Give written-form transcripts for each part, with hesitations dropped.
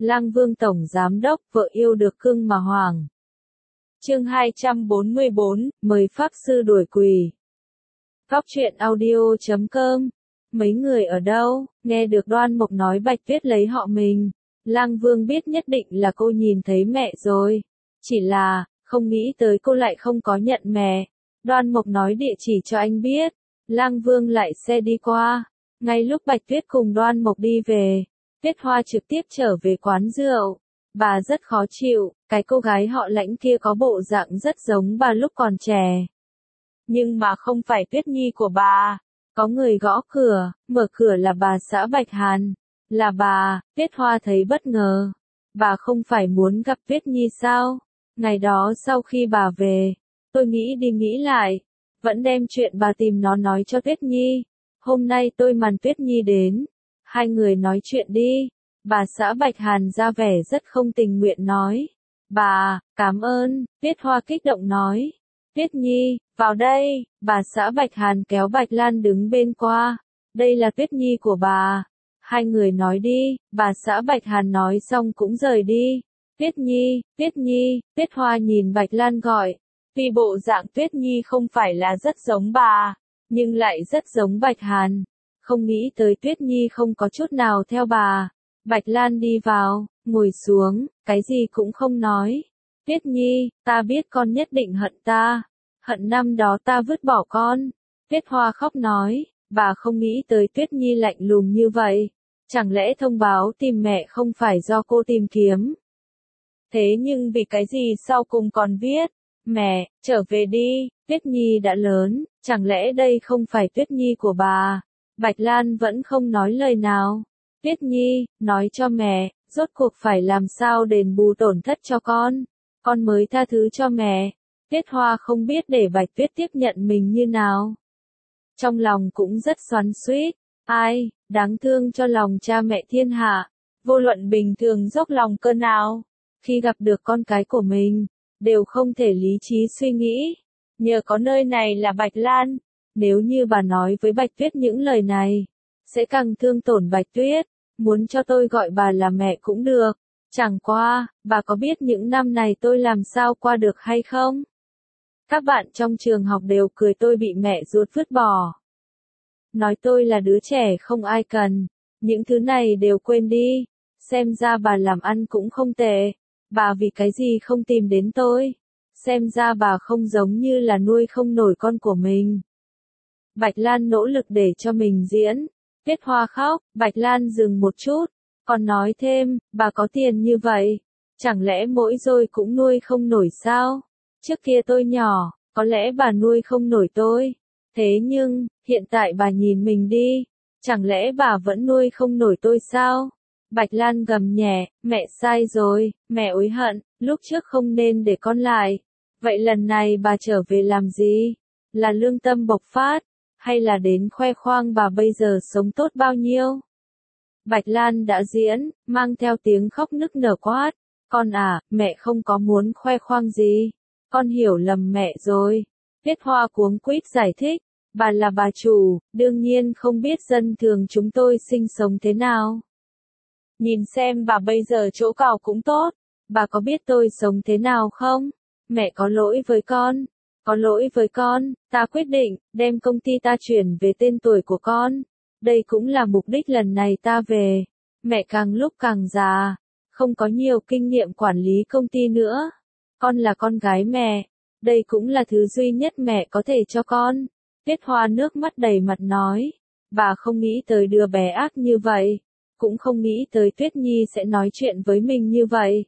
Lang Vương Tổng Giám Đốc, vợ yêu được cưng mà hoàng. Chương 244, mời Pháp Sư đuổi quỷ. Góc truyện audio.com. Mấy người ở đâu? Nghe được Đoan Mộc nói Bạch Tuyết lấy họ mình. Lang Vương biết nhất định là cô nhìn thấy mẹ rồi. Chỉ là, không nghĩ tới cô lại không có nhận mẹ. Đoan Mộc nói địa chỉ cho anh biết. Lang Vương lại xe đi qua. Ngay lúc Bạch Tuyết cùng Đoan Mộc đi về, Tuyết Hoa trực tiếp trở về quán rượu. Bà rất khó chịu, cái cô gái họ Lãnh kia có bộ dạng rất giống bà lúc còn trẻ. Nhưng mà không phải Tuyết Nhi của bà. Có người gõ cửa, mở cửa là bà xã Bạch Hàn. Là bà, Tuyết Hoa thấy bất ngờ. Bà không phải muốn gặp Tuyết Nhi sao? Ngày đó sau khi bà về, tôi nghĩ đi nghĩ lại, vẫn đem chuyện bà tìm nó nói cho Tuyết Nhi. Hôm nay tôi mời Tuyết Nhi đến. Hai người nói chuyện đi. Bà xã Bạch Hàn ra vẻ rất không tình nguyện nói. Bà, cảm ơn, Tuyết Hoa kích động nói. Tuyết Nhi, vào đây, bà xã Bạch Hàn kéo Bạch Lan đứng bên qua. Đây là Tuyết Nhi của bà. Hai người nói đi, bà xã Bạch Hàn nói xong cũng rời đi. Tuyết Nhi, Tuyết Hoa nhìn Bạch Lan gọi. Tuy bộ dạng Tuyết Nhi không phải là rất giống bà, nhưng lại rất giống Bạch Hàn. Không nghĩ tới Tuyết Nhi không có chút nào theo bà. Bạch Lan đi vào, ngồi xuống, cái gì cũng không nói. Tuyết Nhi, ta biết con nhất định hận ta. Hận năm đó ta vứt bỏ con. Tuyết Hoa khóc nói, bà không nghĩ tới Tuyết Nhi lạnh lùng như vậy. Chẳng lẽ thông báo tìm mẹ không phải do cô tìm kiếm? Thế nhưng vì cái gì sau cùng còn viết, mẹ, trở về đi, Tuyết Nhi đã lớn, chẳng lẽ đây không phải Tuyết Nhi của bà? Bạch Lan vẫn không nói lời nào. Tuyết Nhi, nói cho mẹ, rốt cuộc phải làm sao đền bù tổn thất cho con mới tha thứ cho mẹ. Tuyết Hoa không biết để Bạch Tuyết tiếp nhận mình như nào. Trong lòng cũng rất xoắn xuýt, ai, đáng thương cho lòng cha mẹ thiên hạ, vô luận bình thường dốc lòng cơ nào, khi gặp được con cái của mình, đều không thể lý trí suy nghĩ. Nhờ có nơi này là Bạch Lan, nếu như bà nói với Bạch Tuyết những lời này, sẽ càng thương tổn Bạch Tuyết. Muốn cho tôi gọi bà là mẹ cũng được. Chẳng qua, bà có biết những năm này tôi làm sao qua được hay không? Các bạn trong trường học đều cười tôi bị mẹ ruột vứt bỏ. Nói tôi là đứa trẻ không ai cần. Những thứ này đều quên đi. Xem ra bà làm ăn cũng không tệ. Bà vì cái gì không tìm đến tôi? Xem ra bà không giống như là nuôi không nổi con của mình. Bạch Lan nỗ lực để cho mình diễn. Tuyết Hoa khóc, Bạch Lan dừng một chút, còn nói thêm, bà có tiền như vậy, chẳng lẽ mỗi rồi cũng nuôi không nổi sao? Trước kia tôi nhỏ, có lẽ bà nuôi không nổi tôi, thế nhưng, hiện tại bà nhìn mình đi, chẳng lẽ bà vẫn nuôi không nổi tôi sao? Bạch Lan gầm nhẹ, mẹ sai rồi, mẹ hối hận, lúc trước không nên để con lại. Vậy lần này bà trở về làm gì? Là lương tâm bộc phát? Hay là đến khoe khoang bà bây giờ sống tốt bao nhiêu? Bạch Lan đã diễn, mang theo tiếng khóc nức nở quát. Con à, mẹ không có muốn khoe khoang gì. Con hiểu lầm mẹ rồi. Tuyết Hoa cuống quýt giải thích. Bà là bà chủ, đương nhiên không biết dân thường chúng tôi sinh sống thế nào. Nhìn xem bà bây giờ chỗ cào cũng tốt. Bà có biết tôi sống thế nào không? Mẹ có lỗi với con. Có lỗi với con, ta quyết định, đem công ty ta chuyển về tên tuổi của con. Đây cũng là mục đích lần này ta về. Mẹ càng lúc càng già, không có nhiều kinh nghiệm quản lý công ty nữa. Con là con gái mẹ, đây cũng là thứ duy nhất mẹ có thể cho con. Tuyết Hoa nước mắt đầy mặt nói, bà không nghĩ tới đứa bé ác như vậy, cũng không nghĩ tới Tuyết Nhi sẽ nói chuyện với mình như vậy.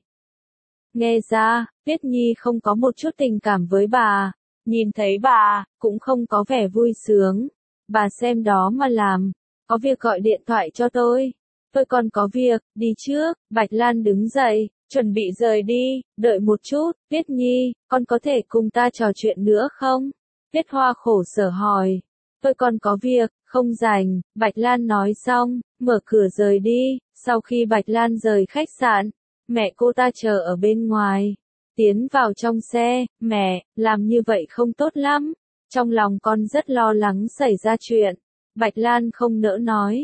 Nghe ra, Tuyết Nhi không có một chút tình cảm với bà. Nhìn thấy bà, cũng không có vẻ vui sướng. Bà xem đó mà làm. Có việc gọi điện thoại cho tôi. Tôi còn có việc, đi trước. Bạch Lan đứng dậy, chuẩn bị rời đi. Đợi một chút, Tuyết Nhi, con có thể cùng ta trò chuyện nữa không? Tuyết Hoa khổ sở hỏi. Tôi còn có việc, không rảnh. Bạch Lan nói xong, mở cửa rời đi. Sau khi Bạch Lan rời khách sạn, mẹ cô ta chờ ở bên ngoài. Tiến vào trong xe, mẹ, làm như vậy không tốt lắm. Trong lòng con rất lo lắng xảy ra chuyện. Bạch Lan không nỡ nói.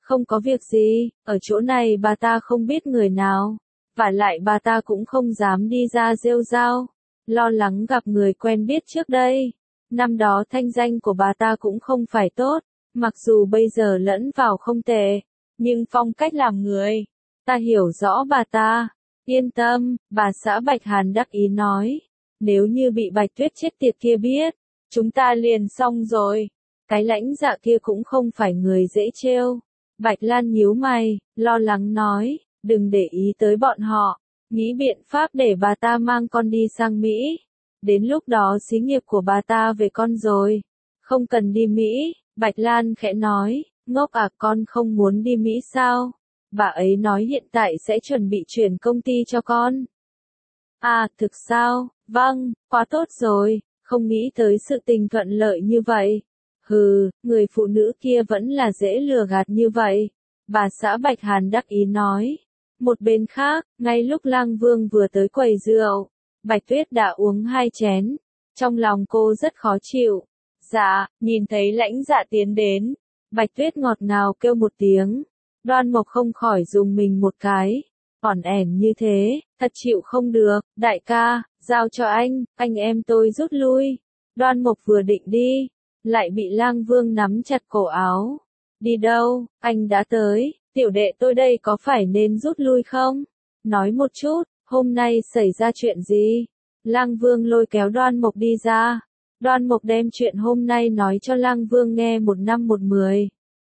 Không có việc gì, ở chỗ này bà ta không biết người nào. Vả lại bà ta cũng không dám đi ra rêu rao, lo lắng gặp người quen biết trước đây. Năm đó thanh danh của bà ta cũng không phải tốt, mặc dù bây giờ lẫn vào không tệ, nhưng phong cách làm người, ta hiểu rõ bà ta. Yên tâm, bà xã Bạch Hàn đắc ý nói. Nếu như bị Bạch Tuyết chết tiệt kia biết, chúng ta liền xong rồi. Cái lãnh dạ kia cũng không phải người dễ trêu. Bạch Lan nhíu mày, lo lắng nói, đừng để ý tới bọn họ, nghĩ biện pháp để bà ta mang con đi sang Mỹ. Đến lúc đó xí nghiệp của bà ta về con rồi. Không cần đi Mỹ, Bạch Lan khẽ nói, ngốc à, con không muốn đi Mỹ sao? Bà ấy nói hiện tại sẽ chuẩn bị chuyển công ty cho con. À, thực sao? Vâng, quá tốt rồi, không nghĩ tới sự tình thuận lợi như vậy. Hừ, người phụ nữ kia vẫn là dễ lừa gạt như vậy. Bà xã Bạch Hàn đắc ý nói. Một bên khác, ngay lúc Lang Vương vừa tới quầy rượu, Bạch Tuyết đã uống 2 chén. Trong lòng cô rất khó chịu. Dạ, nhìn thấy lãnh dạ tiến đến. Bạch Tuyết ngọt ngào kêu một tiếng. Đoan Mộc không khỏi dùng mình một cái. Ỏn ẻn như thế, thật chịu không được. Đại ca, giao cho anh em tôi rút lui. Đoan Mộc vừa định đi, lại bị Lang Vương nắm chặt cổ áo. Đi đâu, anh đã tới, tiểu đệ tôi đây có phải nên rút lui không? Nói một chút, hôm nay xảy ra chuyện gì? Lang Vương lôi kéo Đoan Mộc đi ra. Đoan Mộc đem chuyện hôm nay nói cho Lang Vương nghe 1/10.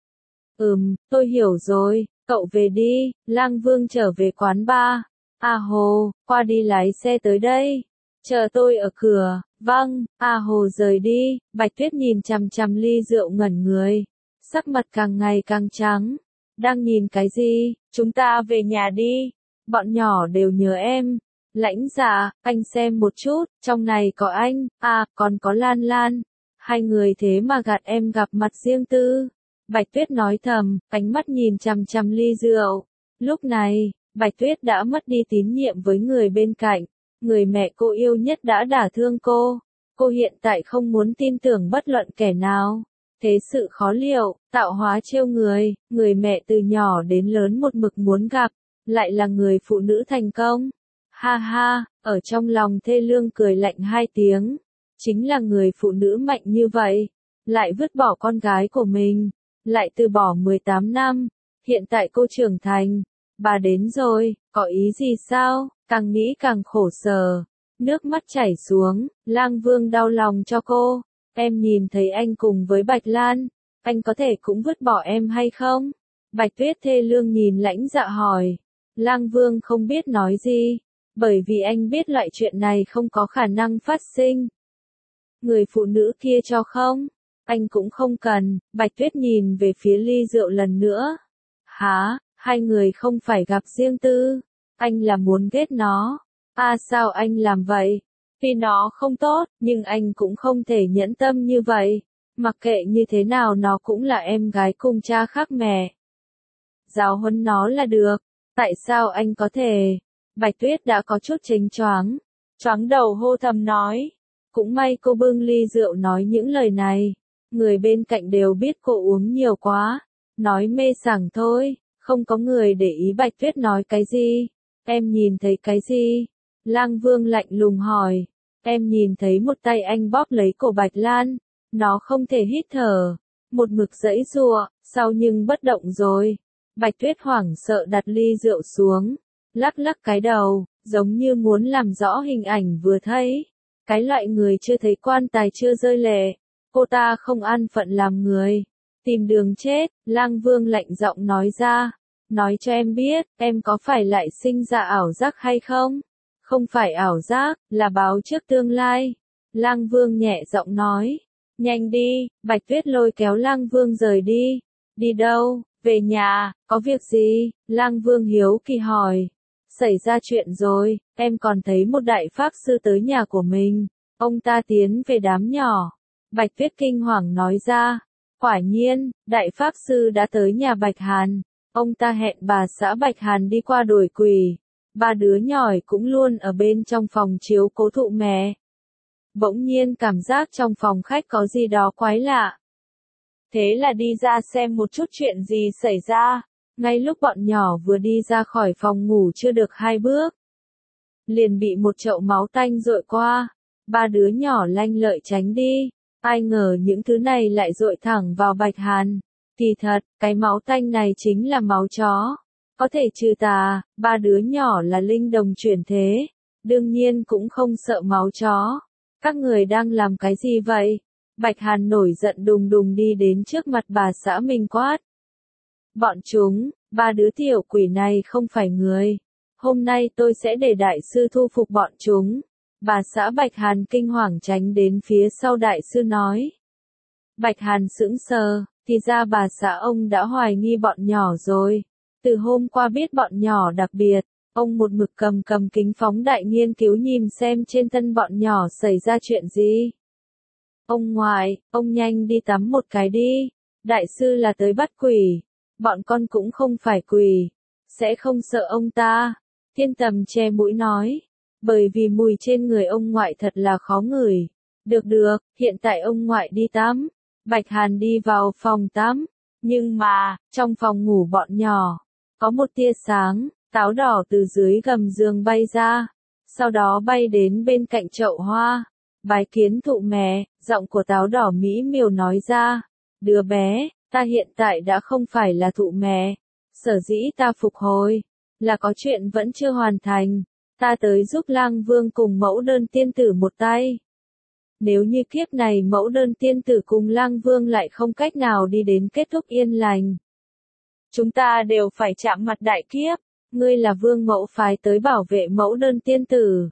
Tôi hiểu rồi, cậu về đi. Lang Vương trở về quán bar. A Hồ, qua đi lái xe tới đây. Chờ tôi ở cửa. Vâng, A Hồ rời đi. Bạch Tuyết nhìn chằm chằm ly rượu ngẩn người. Sắc mặt càng ngày càng trắng. Đang nhìn cái gì? Chúng ta về nhà đi. Bọn nhỏ đều nhớ em. Lãnh dạ, anh xem một chút, trong này có anh, còn có Lan Lan. Hai người thế mà gạt em gặp mặt riêng tư. Bạch Tuyết nói thầm, ánh mắt nhìn chằm chằm ly rượu. Lúc này, Bạch Tuyết đã mất đi tín nhiệm với người bên cạnh. Người mẹ cô yêu nhất đã đả thương cô. Cô hiện tại không muốn tin tưởng bất luận kẻ nào. Thế sự khó liệu, tạo hóa trêu người mẹ từ nhỏ đến lớn một mực muốn gặp, lại là người phụ nữ thành công. Ha ha, ở trong lòng thê lương cười lạnh 2 tiếng. Chính là người phụ nữ mạnh như vậy, lại vứt bỏ con gái của mình, lại từ bỏ 18 năm. Hiện tại cô trưởng thành, bà đến rồi, có ý gì sao? Càng nghĩ càng khổ sở, nước mắt chảy xuống. Lang Vương đau lòng cho cô. Em nhìn thấy anh cùng với Bạch Lan, anh có thể cũng vứt bỏ em hay không? Bạch Tuyết thê lương nhìn lãnh dạ hỏi. Lang Vương không biết nói gì, bởi vì anh biết loại chuyện này không có khả năng phát sinh. Người phụ nữ kia cho không? Anh cũng không cần. Bạch Tuyết nhìn về phía ly rượu lần nữa. Hả, hai người không phải gặp riêng tư. Anh là muốn ghét nó. Sao anh làm vậy? Vì nó không tốt, nhưng anh cũng không thể nhẫn tâm như vậy. Mặc kệ như thế nào nó cũng là em gái cùng cha khác mẹ. Giáo huấn nó là được. Tại sao anh có thể? Bạch Tuyết đã có chút chênh choáng. Choáng đầu hô thầm nói. Cũng may cô bưng ly rượu nói những lời này. Người bên cạnh đều biết cô uống nhiều quá. Nói mê sảng thôi, không có người để ý Bạch Tuyết nói cái gì. Em nhìn thấy cái gì? Lang Vương lạnh lùng hỏi. Em nhìn thấy một tay anh bóp lấy cổ Bạch Lan. Nó không thể hít thở. Một mực giãy giụa, sau nhưng bất động rồi. Bạch Tuyết hoảng sợ đặt ly rượu xuống. Lắc lắc cái đầu, giống như muốn làm rõ hình ảnh vừa thấy. Cái loại người chưa thấy quan tài chưa rơi lệ. Cô ta không an phận làm người. Tìm đường chết, Lang Vương lạnh giọng nói ra. Nói cho em biết, em có phải lại sinh ra ảo giác hay không? Không phải ảo giác, là báo trước tương lai. Lang Vương nhẹ giọng nói. Nhanh đi, Bạch Tuyết lôi kéo Lang Vương rời đi. Đi đâu? Về nhà, có việc gì? Lang Vương hiếu kỳ hỏi. Xảy ra chuyện rồi, em còn thấy một đại pháp sư tới nhà của mình. Ông ta tiến về đám nhỏ. Bạch Tuyết kinh hoàng nói ra. Quả nhiên, đại pháp sư đã tới nhà Bạch Hàn. Ông ta hẹn bà xã Bạch Hàn đi qua đuổi quỷ. 3 đứa nhỏi cũng luôn ở bên trong phòng chiếu cố thụ mẹ. Bỗng nhiên cảm giác trong phòng khách có gì đó quái lạ. thế là đi ra xem một chút chuyện gì xảy ra. Ngay lúc bọn nhỏ vừa đi ra khỏi phòng ngủ chưa được 2 bước, liền bị một chậu máu tanh dội qua. 3 đứa nhỏ lanh lợi tránh đi, ai ngờ những thứ này lại dội thẳng vào Bạch Hàn. Kỳ thật, cái máu tanh này chính là máu chó, có thể trừ tà. 3 đứa nhỏ là linh đồng chuyển thế, đương nhiên cũng không sợ máu chó. Các người đang làm cái gì vậy? Bạch Hàn nổi giận đùng đùng đi đến trước mặt bà xã mình quát. Bọn chúng, 3 đứa tiểu quỷ này không phải người. Hôm nay tôi sẽ để đại sư thu phục bọn chúng. Bà xã Bạch Hàn kinh hoàng tránh đến phía sau đại sư nói. Bạch Hàn sững sờ, thì ra bà xã ông đã hoài nghi bọn nhỏ rồi. Từ hôm qua biết bọn nhỏ đặc biệt, ông một mực cầm kính phóng đại nghiên cứu nhìn xem trên thân bọn nhỏ xảy ra chuyện gì. Ông ngoại, ông nhanh đi tắm một cái đi. Đại sư là tới bắt quỷ. Bọn con cũng không phải quỷ. Sẽ không sợ ông ta. Thiên Tầm che mũi nói. Bởi vì mùi trên người ông ngoại thật là khó ngửi. Được, hiện tại ông ngoại đi tắm. Bạch Hàn đi vào phòng tắm. Nhưng mà, trong phòng ngủ bọn nhỏ, có một tia sáng, táo đỏ từ dưới gầm giường bay ra. Sau đó bay đến bên cạnh chậu hoa. Bái kiến thụ mẹ, giọng của táo đỏ mỹ miều nói ra. Đứa bé, ta hiện tại đã không phải là thụ mẹ. Sở dĩ ta phục hồi, là có chuyện vẫn chưa hoàn thành. Ta tới giúp Lang Vương cùng mẫu đơn tiên tử một tay. Nếu như kiếp này mẫu đơn tiên tử cùng Lang Vương lại không cách nào đi đến kết thúc yên lành, chúng ta đều phải chạm mặt đại kiếp. Ngươi là vương mẫu phái tới bảo vệ mẫu đơn tiên tử.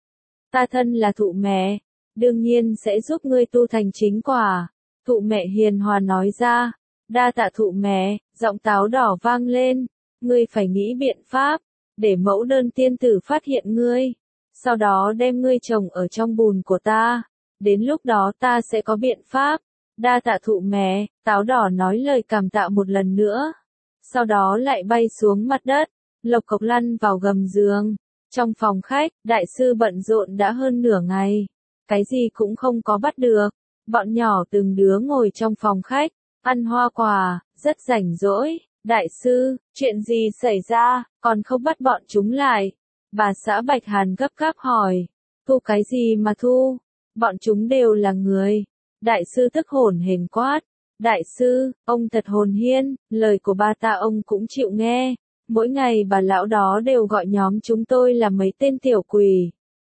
Ta thân là thụ mẹ, đương nhiên sẽ giúp ngươi tu thành chính quả. Thụ mẹ hiền hòa nói ra. Đa tạ thụ mẹ, giọng táo đỏ vang lên. Ngươi phải nghĩ biện pháp, để mẫu đơn tiên tử phát hiện ngươi. Sau đó đem ngươi trồng ở trong bùn của ta. Đến lúc đó ta sẽ có biện pháp. Đa tạ thụ mẹ, táo đỏ nói lời cảm tạ một lần nữa. Sau đó lại bay xuống mặt đất, lộc cộc lăn vào gầm giường. Trong phòng khách, đại sư bận rộn đã hơn nửa ngày. Cái gì cũng không có bắt được. Bọn nhỏ từng đứa ngồi trong phòng khách, ăn hoa quả, rất rảnh rỗi. Đại sư, chuyện gì xảy ra, còn không bắt bọn chúng lại? Bà xã Bạch Hàn gấp gáp hỏi. Thu cái gì mà thu? Bọn chúng đều là người. Đại sư tức hổn hển quát. Đại sư, ông thật hồn hiên, lời của ba ta ông cũng chịu nghe. Mỗi ngày bà lão đó đều gọi nhóm chúng tôi là mấy tên tiểu quỷ.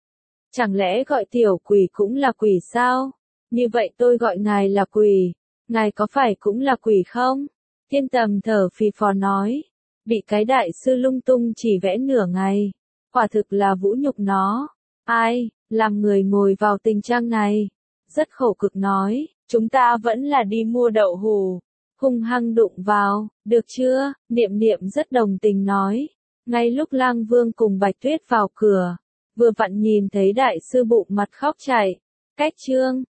Chẳng lẽ gọi tiểu quỷ cũng là quỷ sao? Như vậy tôi gọi ngài là quỷ. Ngài có phải cũng là quỷ không? Thiên Tầm thở phì phò nói. Bị cái đại sư lung tung chỉ vẽ nửa ngày. Quả thực là vũ nhục nó. Ai, làm người ngồi vào tình trạng này. Rất khổ cực nói, chúng ta vẫn là đi mua đậu hù. Hung hăng đụng vào, được chưa? Niệm Niệm rất đồng tình nói. Ngay lúc Lang Vương cùng Bạch Tuyết vào cửa, vừa vặn nhìn thấy đại sư bụng mặt khóc chảy. Cách chương